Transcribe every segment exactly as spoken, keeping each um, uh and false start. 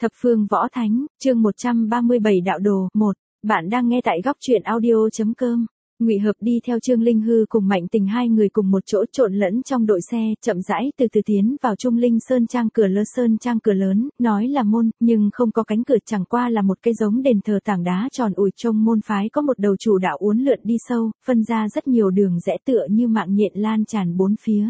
Thập phương võ thánh, chương một trăm ba mươi bảy đạo đồ, một. Bạn đang nghe tại góc truyện audio chấm com. Ngụy Hợp đi theo Trương Linh Hư cùng Mạnh Tình hai người cùng một chỗ trộn lẫn trong đội xe, chậm rãi từ từ tiến vào Trung Linh Sơn Trang cửa lơ Sơn Trang cửa lớn, nói là môn, nhưng không có cánh cửa, chẳng qua là một cái giống đền thờ tảng đá tròn ủi. Trong môn phái có một đầu chủ đạo uốn lượn đi sâu, phân ra rất nhiều đường rẽ tựa như mạng nhện lan tràn bốn phía.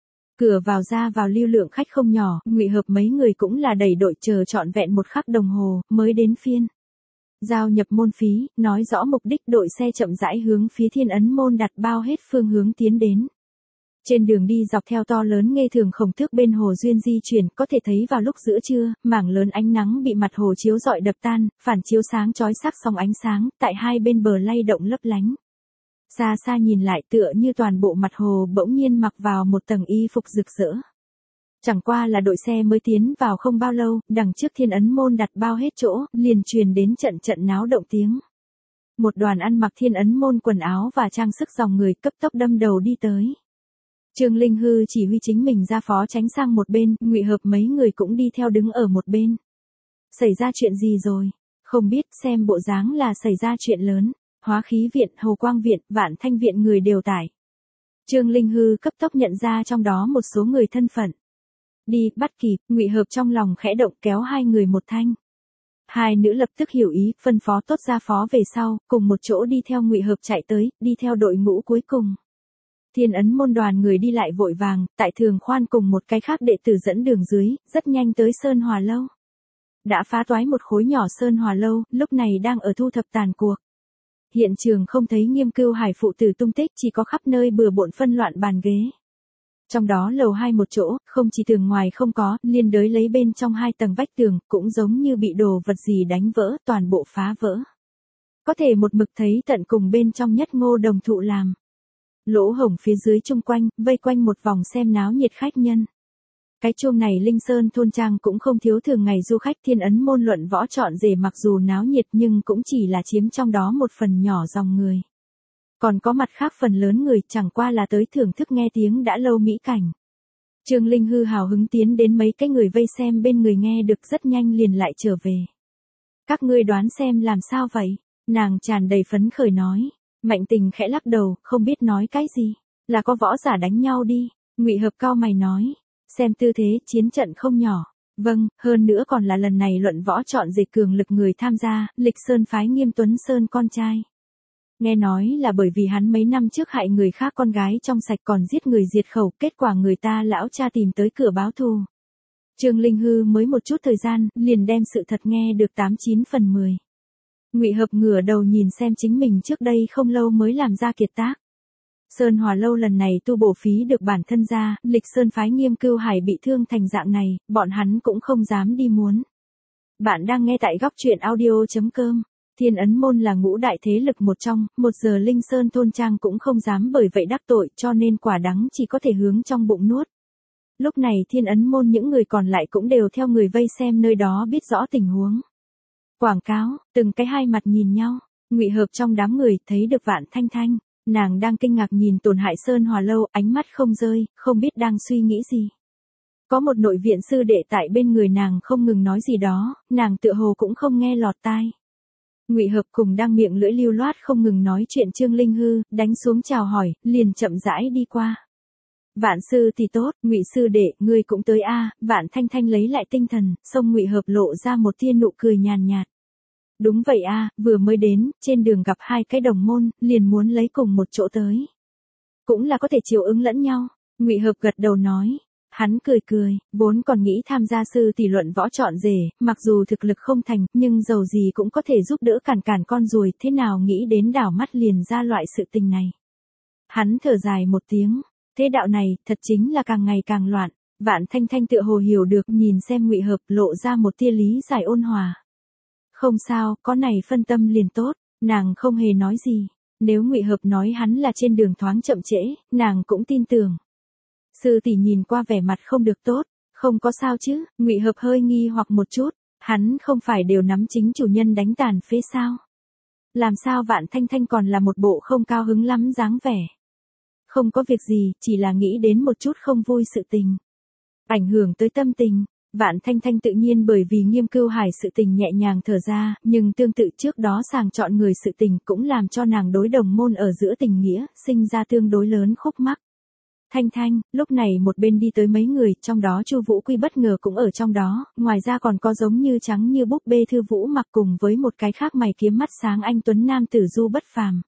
Cửa vào ra vào lưu lượng khách không nhỏ, Ngụy Hợp mấy người cũng là đẩy đội chờ trọn vẹn một khắc đồng hồ, mới đến phiên giao nhập môn phí, nói rõ mục đích. Đội xe chậm rãi hướng phía Thiên Ấn môn đặt bao hết phương hướng tiến đến. Trên đường đi dọc theo to lớn nghê thường khổng thước bên hồ duyên di chuyển, có thể thấy vào lúc giữa trưa, mảng lớn ánh nắng bị mặt hồ chiếu rọi đập tan, phản chiếu sáng chói sắc sóng ánh sáng, tại hai bên bờ lay động lấp lánh. Xa xa nhìn lại tựa như toàn bộ mặt hồ bỗng nhiên mặc vào một tầng y phục rực rỡ. Chẳng qua là đội xe mới tiến vào không bao lâu, đằng trước Thiên Ấn môn đặt bao hết chỗ, liền truyền đến trận trận náo động tiếng. Một đoàn ăn mặc Thiên Ấn môn quần áo và trang sức dòng người cấp tốc đâm đầu đi tới. Trương Linh Hư chỉ huy chính mình ra phó tránh sang một bên, Ngụy Hợp mấy người cũng đi theo đứng ở một bên. Xảy ra chuyện gì rồi? Không biết, xem bộ dáng là xảy ra chuyện lớn. Hóa khí viện, Hồ Quang viện, Vạn Thanh viện người đều tải. Trương Linh Hư cấp tốc nhận ra trong đó một số người thân phận. Đi, bắt kịp. Ngụy Hợp trong lòng khẽ động, kéo hai người một thanh. Hai nữ lập tức hiểu ý, phân phó tốt ra phó về sau, cùng một chỗ đi theo Ngụy Hợp chạy tới, đi theo đội ngũ cuối cùng. Thiên Ấn môn đoàn người đi lại vội vàng, tại Thường Khoan cùng một cái khác đệ tử dẫn đường dưới, rất nhanh tới Sơn Hòa Lâu. Đã phá toái một khối nhỏ Sơn Hòa Lâu, lúc này đang ở thu thập tàn cuộc. Hiện trường không thấy Nghiêm Cưu Hải phụ tử tung tích, chỉ có khắp nơi bừa bộn phân loạn bàn ghế. Trong đó lầu hai một chỗ, không chỉ tường ngoài không có, liên đới lấy bên trong hai tầng vách tường, cũng giống như bị đồ vật gì đánh vỡ, toàn bộ phá vỡ. Có thể một mực thấy tận cùng bên trong nhất ngô đồng thụ làm. Lỗ hổng phía dưới chung quanh, vây quanh một vòng xem náo nhiệt khách nhân. Cái chuông này Linh Sơn thôn trang cũng không thiếu thường ngày du khách. Thiên Ấn môn luận võ trọn rể mặc dù náo nhiệt nhưng cũng chỉ là chiếm trong đó một phần nhỏ dòng người. Còn có mặt khác phần lớn người chẳng qua là tới thưởng thức nghe tiếng đã lâu mỹ cảnh. Trương Linh Hư hào hứng tiến đến mấy cái người vây xem bên người nghe được rất nhanh liền lại trở về. Các ngươi đoán xem làm sao vậy? Nàng tràn đầy phấn khởi nói. Mạnh Tình khẽ lắc đầu, không biết nói cái gì. Là có võ giả đánh nhau đi. Ngụy Hợp cao mày nói. Xem tư thế, chiến trận không nhỏ. Vâng, hơn nữa còn là lần này luận võ chọn rể cường lực người tham gia, Lịch Sơn phái Nghiêm Tuấn Sơn con trai. Nghe nói là bởi vì hắn mấy năm trước hại người khác con gái trong sạch còn giết người diệt khẩu, kết quả người ta lão cha tìm tới cửa báo thù. Trương Linh Hư mới một chút thời gian, liền đem sự thật nghe được tám chín phần mười. Ngụy Hợp ngửa đầu nhìn xem chính mình trước đây không lâu mới làm ra kiệt tác. Sơn Hòa Lâu lần này tu bổ phí được bản thân ra, Lịch Sơn phái Nghiêm Cưu Hải bị thương thành dạng này, bọn hắn cũng không dám đi muốn. Bạn đang nghe tại góc truyện audio chấm com. Thiên Ấn môn là ngũ đại thế lực một trong, một giờ Linh Sơn thôn trang cũng không dám bởi vậy đắc tội, cho nên quả đắng chỉ có thể hướng trong bụng nuốt. Lúc này Thiên Ấn môn những người còn lại cũng đều theo người vây xem nơi đó biết rõ tình huống. Quảng cáo, từng cái hai mặt nhìn nhau, Ngụy Hợp trong đám người thấy được Vạn Thanh Thanh. Nàng đang kinh ngạc nhìn tổn hại Sơn Hòa Lâu, ánh mắt không rơi, không biết đang suy nghĩ gì. Có một nội viện sư đệ tại bên người nàng không ngừng nói gì đó, nàng tựa hồ cũng không nghe lọt tai. Ngụy Hợp cùng đang miệng lưỡi lưu loát không ngừng nói chuyện Trương Linh Hư, đánh xuống chào hỏi, liền chậm rãi đi qua. Vạn sư thì tốt, Ngụy sư đệ, ngươi cũng tới a. À, Vạn Thanh Thanh lấy lại tinh thần, xông Ngụy Hợp lộ ra một tia nụ cười nhàn nhạt. Đúng vậy a, à, vừa mới đến, trên đường gặp hai cái đồng môn, liền muốn lấy cùng một chỗ tới. Cũng là có thể chiều ứng lẫn nhau, Ngụy Hợp gật đầu nói. Hắn cười cười, vốn còn nghĩ tham gia sư tỷ luận võ chọn rể, mặc dù thực lực không thành, nhưng dầu gì cũng có thể giúp đỡ cản cản con ruồi, thế nào nghĩ đến đảo mắt liền ra loại sự tình này. Hắn thở dài một tiếng, thế đạo này, thật chính là càng ngày càng loạn. Vạn Thanh Thanh tựa hồ hiểu được, nhìn xem Ngụy Hợp lộ ra một tia lý giải ôn hòa. Không sao, có này phân tâm liền tốt, nàng không hề nói gì. Nếu Ngụy Hợp nói hắn là trên đường thoáng chậm trễ, nàng cũng tin tưởng. Sư tỷ nhìn qua vẻ mặt không được tốt, không có sao chứ? Ngụy Hợp hơi nghi hoặc một chút, hắn không phải đều nắm chính chủ nhân đánh tàn phế sao? Làm sao Vạn Thanh Thanh còn là một bộ không cao hứng lắm dáng vẻ? Không có việc gì, chỉ là nghĩ đến một chút không vui sự tình. Ảnh hưởng tới tâm tình, Vạn Thanh Thanh tự nhiên bởi vì Nghiêm Cưu Hải sự tình nhẹ nhàng thở ra, nhưng tương tự trước đó sàng chọn người sự tình cũng làm cho nàng đối đồng môn ở giữa tình nghĩa, sinh ra tương đối lớn khúc mắc. Thanh Thanh, lúc này một bên đi tới mấy người, trong đó Chu Vũ Quy bất ngờ cũng ở trong đó, ngoài ra còn có giống như trắng như búp bê Thư Vũ Mặc cùng với một cái khác mày kiếm mắt sáng anh tuấn nam tử Du Bất Phàm.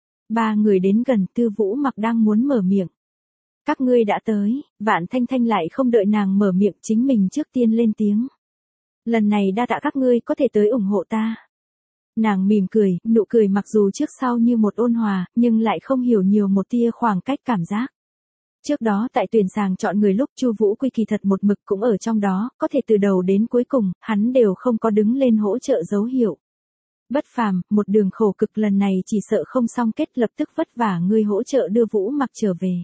Ba người đến gần, Thư Vũ Mặc đang muốn mở miệng. Các ngươi đã tới, Vạn Thanh Thanh lại không đợi nàng mở miệng, chính mình trước tiên lên tiếng. Lần này đa tạ các ngươi có thể tới ủng hộ ta. Nàng mỉm cười, nụ cười mặc dù trước sau như một ôn hòa, nhưng lại không hiểu nhiều một tia khoảng cách cảm giác. Trước đó tại tuyển sàng chọn người lúc Chu Vũ Quy kỳ thật một mực cũng ở trong đó, có thể từ đầu đến cuối cùng, hắn đều không có đứng lên hỗ trợ dấu hiệu. Bất Phàm, một đường khổ cực lần này chỉ sợ không xong kết, lập tức vất vả ngươi hỗ trợ đưa Vũ Mặc trở về.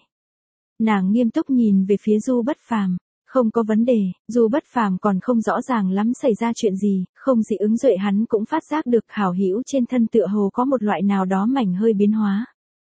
Nàng nghiêm túc nhìn về phía Du Bất Phàm, không có vấn đề, Du Bất Phàm còn không rõ ràng lắm xảy ra chuyện gì, không dị ứng duệ hắn cũng phát giác được hảo hữu trên thân tựa hồ có một loại nào đó mảnh hơi biến hóa.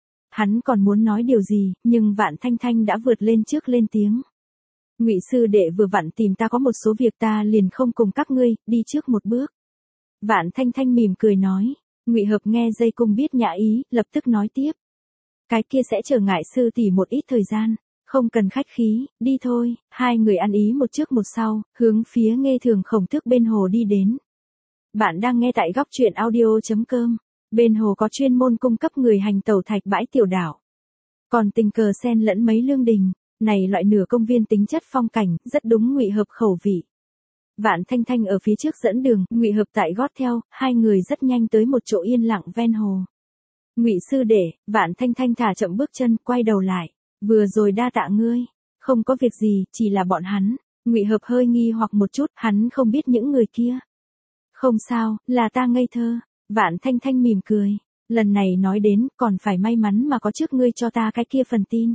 Hắn còn muốn nói điều gì, nhưng Vạn Thanh Thanh đã vượt lên trước lên tiếng. Ngụy sư đệ vừa vặn tìm ta có một số việc, ta liền không cùng các ngươi, đi trước một bước. Vạn Thanh Thanh mỉm cười nói. Ngụy Hợp nghe dây cung biết nhã ý, lập tức nói tiếp. Cái kia sẽ trở ngại sư tỷ một ít thời gian, không cần khách khí, đi thôi. Hai người ăn ý một trước một sau, hướng phía Nghê Thường Khổng Tước bên hồ đi đến. Bạn đang nghe tại góc truyện audio chấm com. Bên hồ có chuyên môn cung cấp người hành tẩu thạch bãi tiểu đảo. Còn tình cờ xen lẫn mấy lương đình, này loại nửa công viên tính chất phong cảnh, rất đúng Ngụy Hợp khẩu vị. Vạn Thanh Thanh ở phía trước dẫn đường, Ngụy Hợp tại gót theo, hai người rất nhanh tới một chỗ yên lặng ven hồ. Ngụy sư đệ, Vạn Thanh Thanh thả chậm bước chân, quay đầu lại. Vừa rồi đa tạ ngươi, không có việc gì, chỉ là bọn hắn. Ngụy Hợp hơi nghi hoặc một chút, hắn không biết những người kia. Không sao, là ta ngây thơ. Vạn Thanh Thanh mỉm cười, lần này nói đến, còn phải may mắn mà có trước ngươi cho ta cái kia phần tin.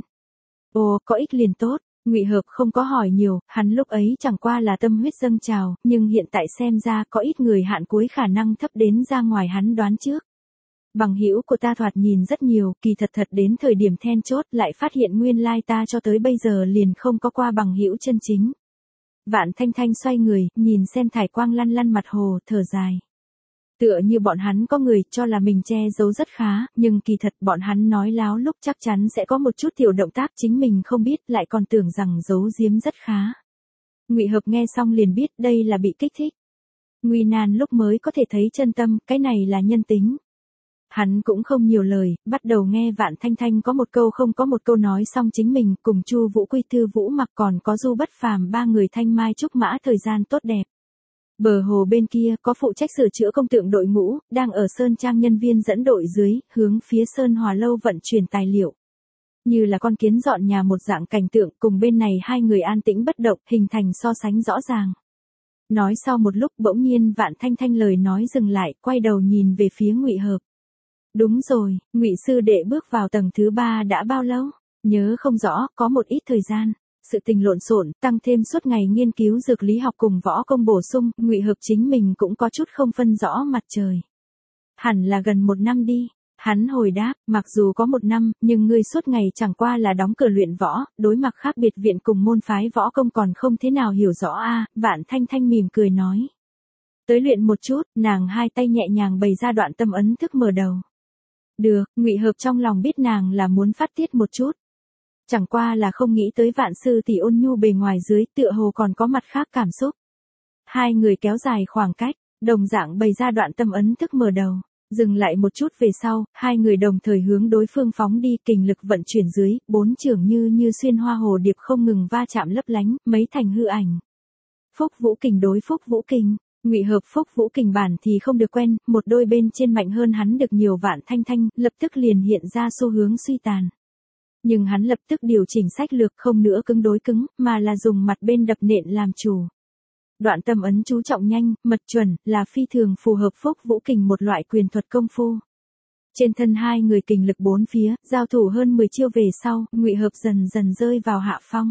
Ồ, có ích liền tốt. Ngụy Hợp không có hỏi nhiều, hắn lúc ấy chẳng qua là tâm huyết dâng trào, nhưng hiện tại xem ra có ít người hạn cuối khả năng thấp đến ra ngoài hắn đoán trước. Bằng hữu của ta thoạt nhìn rất nhiều, kỳ thật thật đến thời điểm then chốt lại phát hiện nguyên lai ta cho tới bây giờ liền không có qua bằng hữu chân chính. Vạn Thanh Thanh xoay người, nhìn xem thải quang lăn lăn mặt hồ, thở dài. Tựa như bọn hắn có người cho là mình che giấu rất khá, nhưng kỳ thật bọn hắn nói láo lúc chắc chắn sẽ có một chút tiểu động tác chính mình không biết, lại còn tưởng rằng giấu giếm rất khá. Ngụy Hợp nghe xong liền biết đây là bị kích thích. Nguy nan lúc mới có thể thấy chân tâm, cái này là nhân tính. Hắn cũng không nhiều lời, bắt đầu nghe Vạn Thanh Thanh có một câu không có một câu nói xong chính mình cùng Chu Vũ Quy, Thư Vũ Mặc còn có Du Bất Phàm ba người thanh mai trúc mã thời gian tốt đẹp. Bờ hồ bên kia có phụ trách sửa chữa công tượng đội ngũ, đang ở Sơn Trang nhân viên dẫn đội dưới, hướng phía Sơn Hòa Lâu vận chuyển tài liệu. Như là con kiến dọn nhà một dạng cảnh tượng, cùng bên này hai người an tĩnh bất động, hình thành so sánh rõ ràng. Nói sau một lúc bỗng nhiên Vạn Thanh Thanh lời nói dừng lại, quay đầu nhìn về phía Ngụy Hợp. Đúng rồi, Ngụy sư đệ bước vào tầng thứ ba đã bao lâu? Nhớ không rõ, có một ít thời gian. Sự tình lộn xộn, tăng thêm suốt ngày nghiên cứu dược lý học cùng võ công bổ sung, Ngụy Hợp chính mình cũng có chút không phân rõ mặt trời. Hẳn là gần một năm đi. Hắn hồi đáp, mặc dù có một năm, nhưng ngươi suốt ngày chẳng qua là đóng cửa luyện võ, đối mặt khác biệt viện cùng môn phái võ công còn không thế nào hiểu rõ a. Vạn Thanh Thanh mỉm cười nói. Tới luyện một chút, nàng hai tay nhẹ nhàng bày ra đoạn tâm ấn thức mở đầu. Được, Ngụy Hợp trong lòng biết nàng là muốn phát tiết một chút. Chẳng qua là không nghĩ tới Vạn sư tỷ ôn nhu bề ngoài dưới, tựa hồ còn có mặt khác cảm xúc. Hai người kéo dài khoảng cách, đồng dạng bày ra đoạn tâm ấn thức mở đầu, dừng lại một chút về sau, hai người đồng thời hướng đối phương phóng đi, kình lực vận chuyển dưới, bốn trường như như xuyên hoa hồ điệp không ngừng va chạm lấp lánh, mấy thành hư ảnh. Phúc Vũ Kình đối Phúc Vũ Kình, Ngụy Hợp Phúc Vũ Kình bản thì không được quen, một đôi bên trên mạnh hơn hắn được nhiều. Vạn Thanh Thanh lập tức liền hiện ra xu hướng suy tàn. Nhưng hắn lập tức điều chỉnh sách lược, không nữa cứng đối cứng, mà là dùng mặt bên đập nện làm chủ. Đoạn tâm ấn chú trọng nhanh, mật chuẩn, là phi thường phù hợp Phúc Vũ Kình một loại quyền thuật công phu. Trên thân hai người kình lực bốn phía, giao thủ hơn mười chiêu về sau, Ngụy Hợp dần dần rơi vào hạ phong.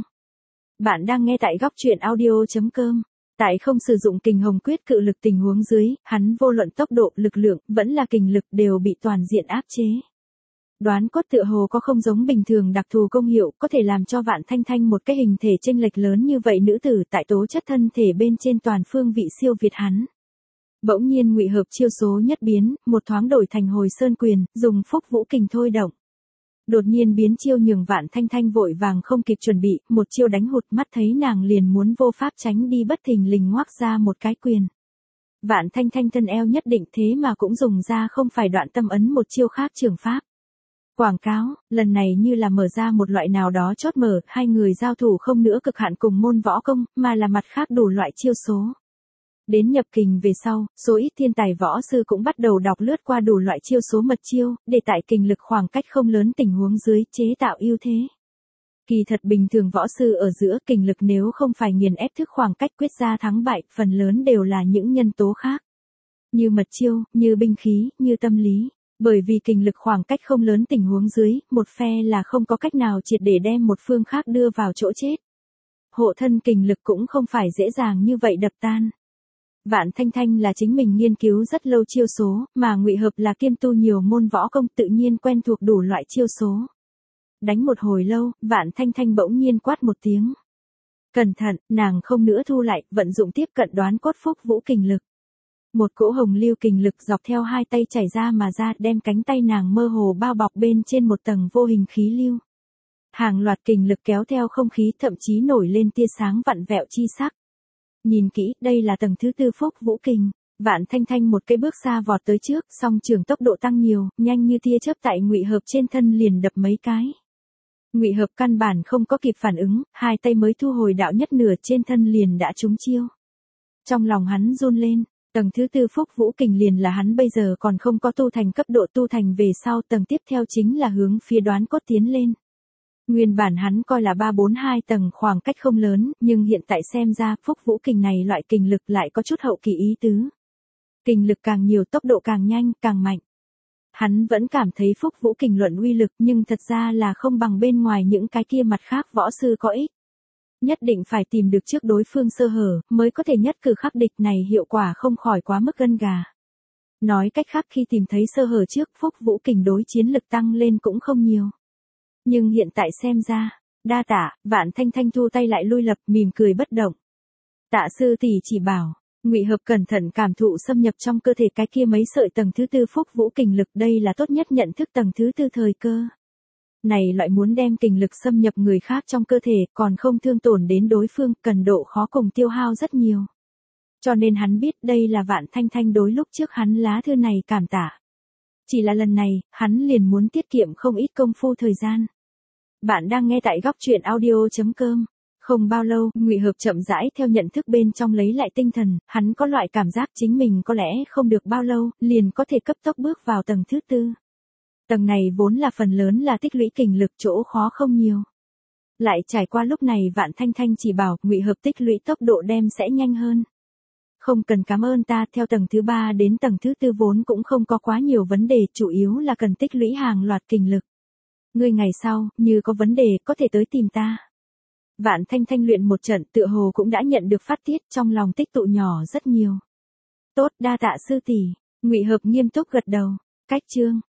Bạn đang nghe tại góc truyện audio chấm com. Tại không sử dụng kình hồng quyết cự lực tình huống dưới, hắn vô luận tốc độ, lực lượng, vẫn là kình lực đều bị toàn diện áp chế. Đoán cốt tựa hồ có không giống bình thường đặc thù công hiệu, có thể làm cho Vạn Thanh Thanh một cái hình thể chênh lệch lớn như vậy nữ tử tại tố chất thân thể bên trên toàn phương vị siêu việt hắn. Bỗng nhiên ngụy hợp chiêu số nhất biến, một thoáng đổi thành hồi sơn quyền, dùng phúc vũ kình thôi động. Đột nhiên biến chiêu nhường Vạn Thanh Thanh vội vàng không kịp chuẩn bị, một chiêu đánh hụt, mắt thấy nàng liền muốn vô pháp tránh đi, bất thình lình ngoác ra một cái quyền. Vạn Thanh Thanh thân eo nhất định thế mà cũng dùng ra không phải đoạn tâm ấn một chiêu khác trường pháp. Quảng cáo, lần này như là mở ra một loại nào đó chốt mở, hai người giao thủ không nữa cực hạn cùng môn võ công, mà là mặt khác đủ loại chiêu số. Đến nhập kình về sau, số ít thiên tài võ sư cũng bắt đầu đọc lướt qua đủ loại chiêu số mật chiêu, để tại kình lực khoảng cách không lớn tình huống dưới chế tạo ưu thế. Kỳ thật bình thường võ sư ở giữa kình lực nếu không phải nghiền ép thức khoảng cách quyết ra thắng bại, phần lớn đều là những nhân tố khác. Như mật chiêu, như binh khí, như tâm lý. Bởi vì kình lực khoảng cách không lớn tình huống dưới, một phe là không có cách nào triệt để đem một phương khác đưa vào chỗ chết. Hộ thân kình lực cũng không phải dễ dàng như vậy đập tan. Vạn Thanh Thanh là chính mình nghiên cứu rất lâu chiêu số, mà ngụy hợp là kiêm tu nhiều môn võ công tự nhiên quen thuộc đủ loại chiêu số. Đánh một hồi lâu, Vạn Thanh Thanh bỗng nhiên quát một tiếng. Cẩn thận, nàng không nữa thu lại, vận dụng tiếp cận đoán cốt phúc vũ kình lực. Một cỗ hồng lưu kình lực dọc theo hai tay chảy ra mà ra, đem cánh tay nàng mơ hồ bao bọc bên trên một tầng vô hình khí lưu. Hàng loạt kình lực kéo theo không khí, thậm chí nổi lên tia sáng vặn vẹo chi sắc. Nhìn kỹ, đây là tầng thứ tư phúc vũ kình. Vạn Thanh Thanh một cái bước xa vọt tới trước, song trường tốc độ tăng nhiều, nhanh như tia chớp tại ngụy hợp trên thân liền đập mấy cái. Ngụy hợp căn bản không có kịp phản ứng, hai tay mới thu hồi đạo nhất nửa trên thân liền đã trúng chiêu. Trong lòng hắn run lên. Tầng thứ tư phúc vũ kình liền là hắn bây giờ còn không có tu thành cấp độ, tu thành về sau tầng tiếp theo chính là hướng phía đoán cốt tiến lên. Nguyên bản hắn coi là ba bốn hai tầng khoảng cách không lớn, nhưng hiện tại xem ra phúc vũ kình này loại kình lực lại có chút hậu kỳ ý tứ. Kình lực càng nhiều tốc độ càng nhanh, càng mạnh. Hắn vẫn cảm thấy phúc vũ kình luận uy lực nhưng thật ra là không bằng bên ngoài những cái kia mặt khác võ sư có ích. Nhất định phải tìm được trước đối phương sơ hở, mới có thể nhất cử khắc địch, này hiệu quả không khỏi quá mức gân gà. Nói cách khác khi tìm thấy sơ hở trước, phúc vũ kình đối chiến lực tăng lên cũng không nhiều. Nhưng hiện tại xem ra, đa tạ, Vạn Thanh Thanh thu tay lại lui lập, mỉm cười bất động. Tạ sư tỷ chỉ bảo, ngụy hợp cẩn thận cảm thụ xâm nhập trong cơ thể cái kia mấy sợi tầng thứ tư phúc vũ kình lực, đây là tốt nhất nhận thức tầng thứ tư thời cơ. Này loại muốn đem kình lực xâm nhập người khác trong cơ thể còn không thương tổn đến đối phương, cần độ khó cùng tiêu hao rất nhiều. Cho nên hắn biết đây là Vạn Thanh Thanh đối lúc trước hắn lá thư này cảm tạ. Chỉ là lần này, hắn liền muốn tiết kiệm không ít công phu thời gian. Bạn đang nghe tại góc truyện audio chấm com. Không bao lâu, ngụy hợp chậm rãi theo nhận thức bên trong lấy lại tinh thần, hắn có loại cảm giác chính mình có lẽ không được bao lâu, liền có thể cấp tốc bước vào tầng thứ tư. Tầng này vốn là phần lớn là tích lũy kình lực, chỗ khó không nhiều. Lại trải qua lúc này Vạn Thanh Thanh chỉ bảo, ngụy hợp tích lũy tốc độ đem sẽ nhanh hơn. Không cần cảm ơn ta, theo tầng thứ ba đến tầng thứ tư vốn cũng không có quá nhiều vấn đề, chủ yếu là cần tích lũy hàng loạt kình lực. Ngươi ngày sau, như có vấn đề, có thể tới tìm ta. Vạn Thanh Thanh luyện một trận tựa hồ cũng đã nhận được phát tiết, trong lòng tích tụ nhỏ rất nhiều. Tốt, đa tạ sư tỷ, ngụy hợp nghiêm túc gật đầu. Cách chương